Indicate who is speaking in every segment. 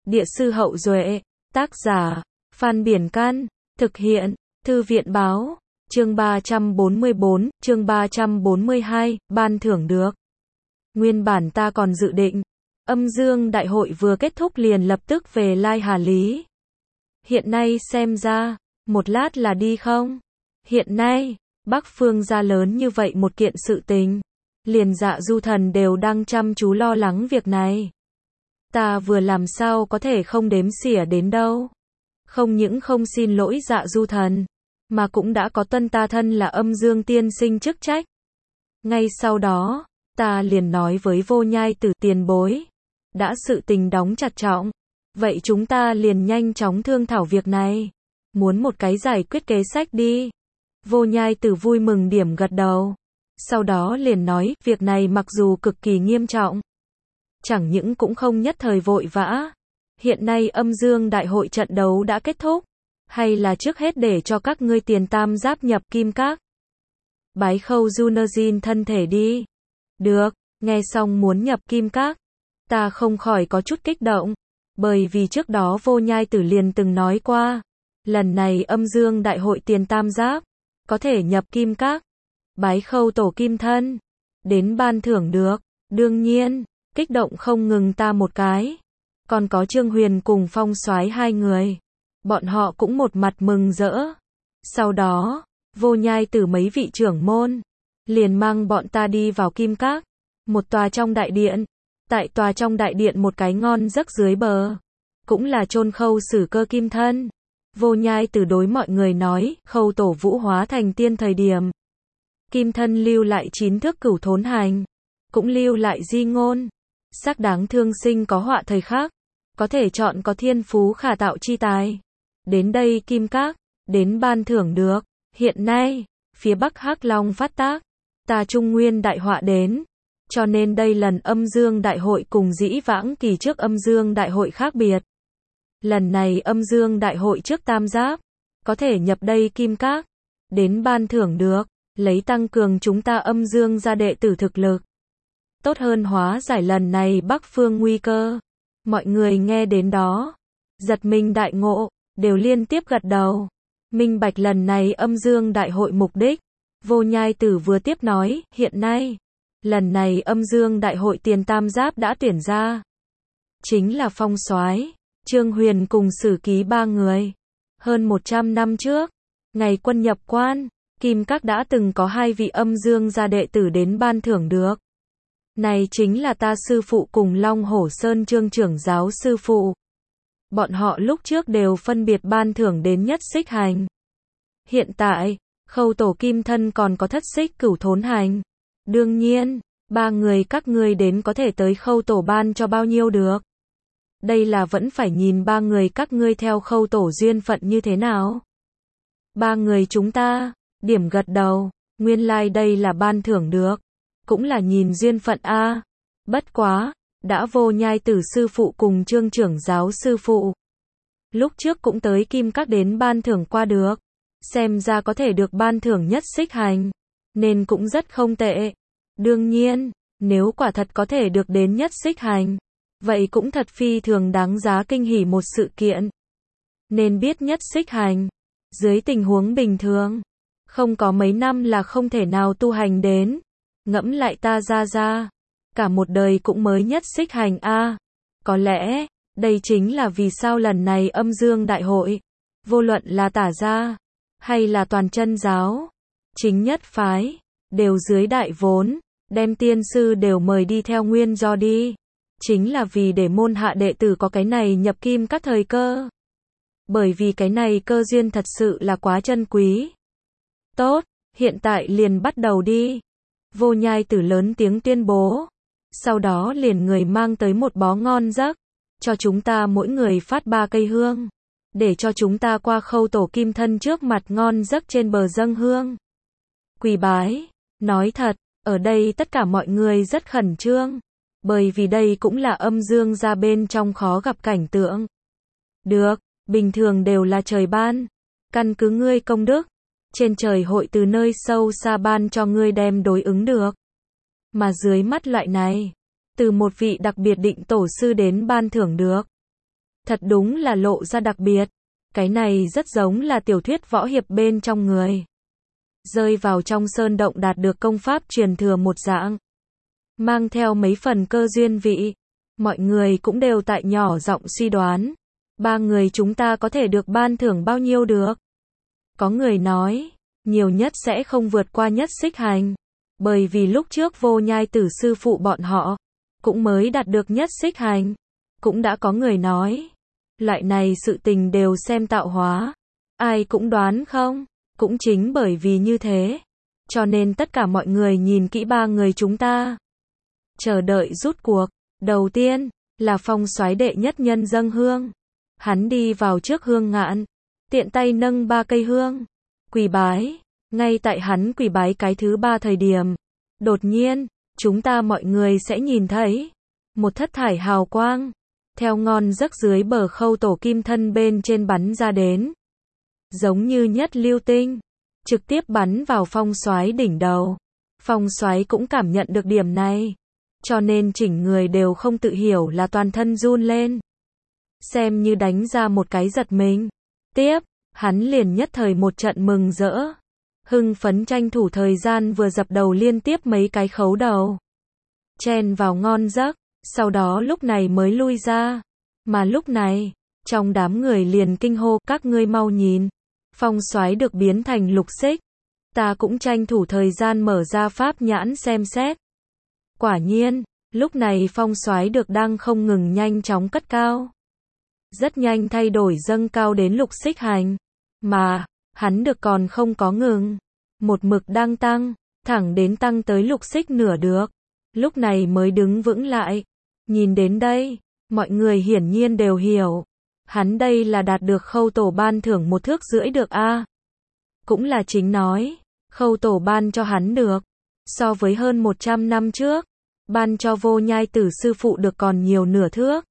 Speaker 1: Địa sư Hậu Duệ, tác giả, Phan Biển Can, thực hiện, Thư viện Báo, chương 344, chương 342, ban thưởng được. Nguyên bản ta còn dự định, âm dương đại hội vừa kết thúc liền lập tức về Lai Hà Lý. Hiện nay xem ra, một lát là đi không? Hiện nay, Bắc Phương gia lớn như vậy một kiện sự tình, liền Dạ Du Thần đều đang chăm chú lo lắng việc này. Ta vừa làm sao có thể không đếm xỉa đến đâu. Không những không xin lỗi Dạ Du Thần, mà cũng đã có tuân ta thân là âm dương tiên sinh chức trách. Ngay sau đó, ta liền nói với Vô Nhai Tử tiền bối. Đã sự tình đóng chặt trọng, vậy chúng ta liền nhanh chóng thương thảo việc này. Muốn một cái giải quyết kế sách đi. Vô Nhai Tử vui mừng điểm gật đầu. Sau đó liền nói, việc này mặc dù cực kỳ nghiêm trọng, chẳng những cũng không nhất thời vội vã. Hiện nay âm dương đại hội trận đấu đã kết thúc, hay là trước hết để cho các ngươi tiền tam giáp nhập kim các. Bái khâu Junojin thân thể đi. Được, nghe xong muốn nhập kim các, ta không khỏi có chút kích động, bởi vì trước đó Vô Nhai Tử liền từng nói qua, lần này âm dương đại hội tiền tam giáp, có thể nhập kim các, bái khâu tổ kim thân, đến ban thưởng được. Đương nhiên, kích động không ngừng ta một cái, còn có Trương Huyền cùng Phong Soái hai người, bọn họ cũng một mặt mừng rỡ. Sau đó, Vô Nhai Tử mấy vị trưởng môn liền mang bọn ta đi vào kim các, một tòa trong đại điện. Tại tòa trong đại điện một cái ngon giấc dưới bờ, cũng là chôn khâu Sử Cơ kim thân. Vô Nhai Tử đối mọi người nói, khâu tổ vũ hóa thành tiên thời điểm, kim thân lưu lại 9 thước cửu thốn hành, cũng lưu lại di ngôn, sắc đáng thương sinh có họa thời khắc, có thể chọn có thiên phú khả tạo chi tài. Đến đây kim các, đến ban thưởng được. Hiện nay, phía Bắc Hắc Long phát tác, ta Trung Nguyên đại họa đến. Cho nên đây lần âm dương đại hội cùng dĩ vãng kỳ trước âm dương đại hội khác biệt. Lần này âm dương đại hội trước tam giáp, có thể nhập đây kim các, đến ban thưởng được, lấy tăng cường chúng ta âm dương gia đệ tử thực lực. Tốt hơn hóa giải lần này Bắc Phương nguy cơ. Mọi người nghe đến đó, giật mình đại ngộ, đều liên tiếp gật đầu. Minh bạch lần này âm dương đại hội mục đích. Vô Nhai Tử vừa tiếp nói, hiện nay, lần này âm dương đại hội tiền tam giáp đã tuyển ra. Chính là Phong Soái, Trương Huyền cùng Sử Ký ba người. Hơn 100 năm trước, ngày quân nhập quan, kim các đã từng có 2 vị âm dương gia đệ tử đến ban thưởng được. Này chính là ta sư phụ cùng Long Hổ Sơn Trương trưởng giáo sư phụ. Bọn họ lúc trước đều phân biệt ban thưởng đến nhất xích hành. Hiện tại, khâu tổ kim thân còn có thất xích cửu thốn hành. Đương nhiên, 3 người các ngươi đến có thể tới khâu tổ ban cho bao nhiêu được. Đây là vẫn phải nhìn 3 người các ngươi theo khâu tổ duyên phận như thế nào. 3 người chúng ta, điểm gật đầu, nguyên lai đây là ban thưởng được. Cũng là nhìn duyên phận a. Bất quá, đã Vô Nhai Tử sư phụ cùng Trương trưởng giáo sư phụ. Lúc trước cũng tới kim các đến ban thưởng qua được. Xem ra có thể được ban thưởng nhất xích hành, nên cũng rất không tệ. Đương nhiên, nếu quả thật có thể được đến nhất xích hành, vậy cũng thật phi thường đáng giá kinh hỉ một sự kiện. Nên biết nhất xích hành, dưới tình huống bình thường, không có mấy năm là không thể nào tu hành đến. Ngẫm lại ta ra, cả một đời cũng mới nhất xích hành a. Có lẽ, đây chính là vì sao lần này âm dương đại hội, vô luận là Tả gia, hay là toàn chân giáo, chính nhất phái, đều dưới đại vốn, đem tiên sư đều mời đi theo nguyên do đi. Chính là vì để môn hạ đệ tử có cái này nhập kim các thời cơ. Bởi vì cái này cơ duyên thật sự là quá chân quý. Tốt, hiện tại liền bắt đầu đi. Vô Nhai Tử lớn tiếng tuyên bố. Sau đó liền người mang tới một bó ngon giấc, cho chúng ta mỗi người phát 3 cây hương, để cho chúng ta qua khâu tổ kim thân trước mặt ngon giấc trên bờ dâng hương. Quỳ bái, nói thật, ở đây tất cả mọi người rất khẩn trương, bởi vì đây cũng là âm dương gia bên trong khó gặp cảnh tượng. Được, bình thường đều là trời ban, căn cứ ngươi công đức, trên trời hội từ nơi sâu xa ban cho ngươi đem đối ứng được. Mà dưới mắt loại này, từ một vị đặc biệt định tổ sư đến ban thưởng được. Thật đúng là lộ ra đặc biệt. Cái này rất giống là tiểu thuyết võ hiệp bên trong người. Rơi vào trong sơn động đạt được công pháp truyền thừa một dạng. Mang theo mấy phần cơ duyên vị. Mọi người cũng đều tại nhỏ giọng suy đoán. 3 người chúng ta có thể được ban thưởng bao nhiêu được? Có người nói, nhiều nhất sẽ không vượt qua nhất xích hành. Bởi vì lúc trước Vô Nhai Tử sư phụ bọn họ, cũng mới đạt được nhất xích hành. Cũng đã có người nói, loại này sự tình đều xem tạo hóa. Ai cũng đoán không? Cũng chính bởi vì như thế. Cho nên tất cả mọi người nhìn kỹ 3 người chúng ta. Chờ đợi rút cuộc. Đầu tiên, là Phong Soái đệ nhất nhân dâng hương. Hắn đi vào trước hương ngạn. Tiện tay nâng 3 cây hương. Quỳ bái. Ngay tại hắn quỳ bái cái thứ 3 thời điểm. Đột nhiên, chúng ta mọi người sẽ nhìn thấy. Một thất thải hào quang. Theo ngon giấc dưới bờ khâu tổ kim thân bên trên bắn ra đến. Giống như nhất lưu tinh. Trực tiếp bắn vào Phong Soái đỉnh đầu. Phong Soái cũng cảm nhận được điểm này. Cho nên chỉnh người đều không tự hiểu là toàn thân run lên. Xem như đánh ra một cái giật mình. Tiếp, hắn liền nhất thời một trận mừng rỡ. Hưng phấn tranh thủ thời gian vừa dập đầu liên tiếp mấy cái khấu đầu. Chen vào ngon giấc, sau đó lúc này mới lui ra. Mà lúc này, trong đám người liền kinh hô, các ngươi mau nhìn. Phong Soái được biến thành lục xích. Ta cũng tranh thủ thời gian mở ra pháp nhãn xem xét. Quả nhiên, lúc này Phong Soái được đang không ngừng nhanh chóng cất cao. Rất nhanh thay đổi dâng cao đến lục xích hành. Mà, hắn được còn không có ngừng. Một mực đang tăng, thẳng đến tăng tới lục xích nửa được. Lúc này mới đứng vững lại. Nhìn đến đây, mọi người hiển nhiên đều hiểu. Hắn đây là đạt được khâu tổ ban thưởng 1,5 thước được a. Cũng là chính nói, khâu tổ ban cho hắn được. So với hơn 100 năm trước, ban cho Vô Nhai Tử sư phụ được còn nhiều nửa thước.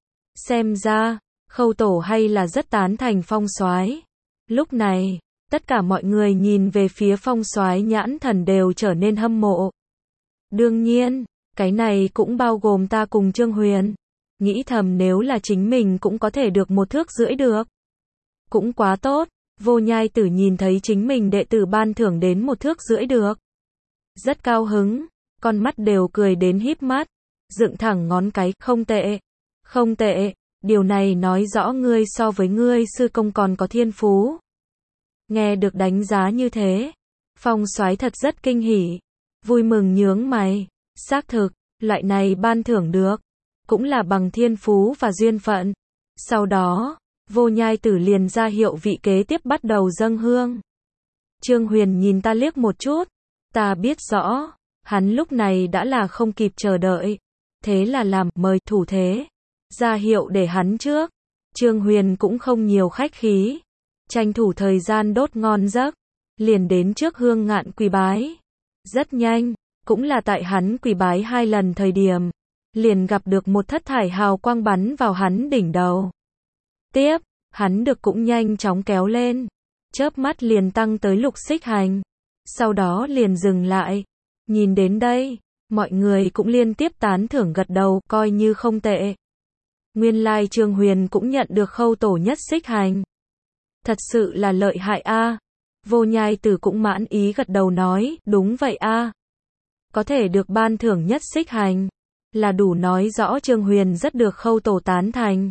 Speaker 1: Xem ra, khâu tổ hay là rất tán thành Phong Soái. Lúc này, tất cả mọi người nhìn về phía Phong Soái nhãn thần đều trở nên hâm mộ. Đương nhiên, cái này cũng bao gồm ta cùng Trương Huyền. Nghĩ thầm nếu là chính mình cũng có thể được 1,5 thước được. Cũng quá tốt, Vô Nhai Tử nhìn thấy chính mình đệ tử ban thưởng đến 1,5 thước được. Rất cao hứng, con mắt đều cười đến híp mắt, dựng thẳng ngón cái, không tệ, không tệ, điều này nói rõ ngươi so với ngươi sư công còn có thiên phú. Nghe được đánh giá như thế, Phong Soái thật rất kinh hỉ, vui mừng nhướng mày, xác thực, loại này ban thưởng được, cũng là bằng thiên phú và duyên phận. Sau đó, Vô Nhai Tử liền ra hiệu vị kế tiếp bắt đầu dâng hương. Trương Huyền nhìn ta liếc một chút, ta biết rõ, hắn lúc này đã là không kịp chờ đợi, thế là làm mời thủ thế, ra hiệu để hắn trước. Trương Huyền cũng không nhiều khách khí, tranh thủ thời gian đốt ngon giấc, liền đến trước hương ngạn quỳ bái. Rất nhanh, cũng là tại hắn quỳ bái 2 lần thời điểm, liền gặp được một thất thải hào quang bắn vào hắn đỉnh đầu. Tiếp, hắn được cũng nhanh chóng kéo lên, chớp mắt liền tăng tới lục xích hành, sau đó liền dừng lại. Nhìn đến đây, mọi người cũng liên tiếp tán thưởng gật đầu, coi như không tệ. Nguyên lai Trương Huyền cũng nhận được khâu tổ nhất xích hành. Thật sự là lợi hại a. Vô Nhai Tử cũng mãn ý gật đầu nói, đúng vậy a. Có thể được ban thưởng nhất xích hành, là đủ nói rõ Trương Huyền rất được khâu tổ tán thành.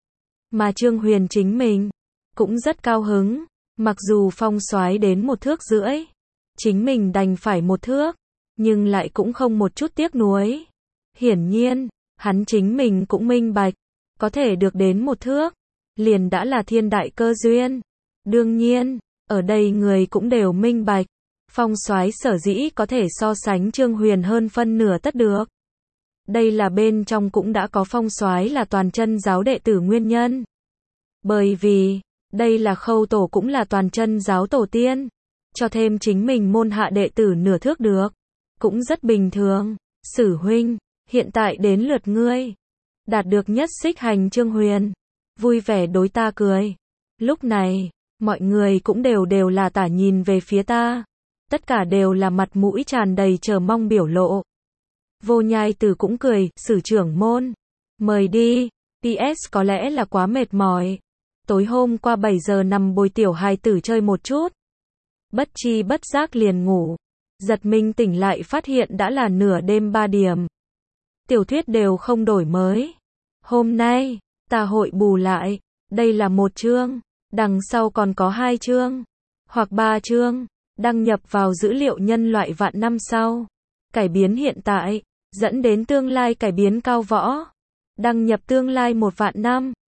Speaker 1: Mà Trương Huyền chính mình, cũng rất cao hứng, mặc dù Phong Soái đến 1,5 thước, chính mình đành phải 1 thước, nhưng lại cũng không một chút tiếc nuối. Hiển nhiên, hắn chính mình cũng minh bạch, có thể được đến 1 thước, liền đã là thiên đại cơ duyên. Đương nhiên, ở đây người cũng đều minh bạch, Phong Soái sở dĩ có thể so sánh Trương Huyền hơn phân nửa tất được. Đây là bên trong cũng đã có Phong Soái là toàn chân giáo đệ tử nguyên nhân. Bởi vì, đây là khâu tổ cũng là toàn chân giáo tổ tiên, cho thêm chính mình môn hạ đệ tử nửa thước được, cũng rất bình thường. Sử huynh, hiện tại đến lượt ngươi. Đạt được nhất xích hành Trương Huyền, vui vẻ đối ta cười. Lúc này, mọi người cũng đều là tả nhìn về phía ta. Tất cả đều là mặt mũi tràn đầy chờ mong biểu lộ. Vô Nhai Tử cũng cười, Sử trưởng môn, mời đi, PS có lẽ là quá mệt mỏi. Tối hôm qua 7 giờ nằm bồi tiểu hài tử chơi một chút. Bất chi bất giác liền ngủ. Giật mình tỉnh lại phát hiện đã là nửa đêm 3 điểm. Tiểu thuyết đều không đổi mới. Hôm nay, ta hội bù lại. Đây là một chương. Đằng sau còn có 2 chương. Hoặc 3 chương. Đăng nhập vào dữ liệu nhân loại vạn năm sau. Cải biến hiện tại. Dẫn đến tương lai cải biến cao võ. Đăng nhập tương lai 1 vạn năm.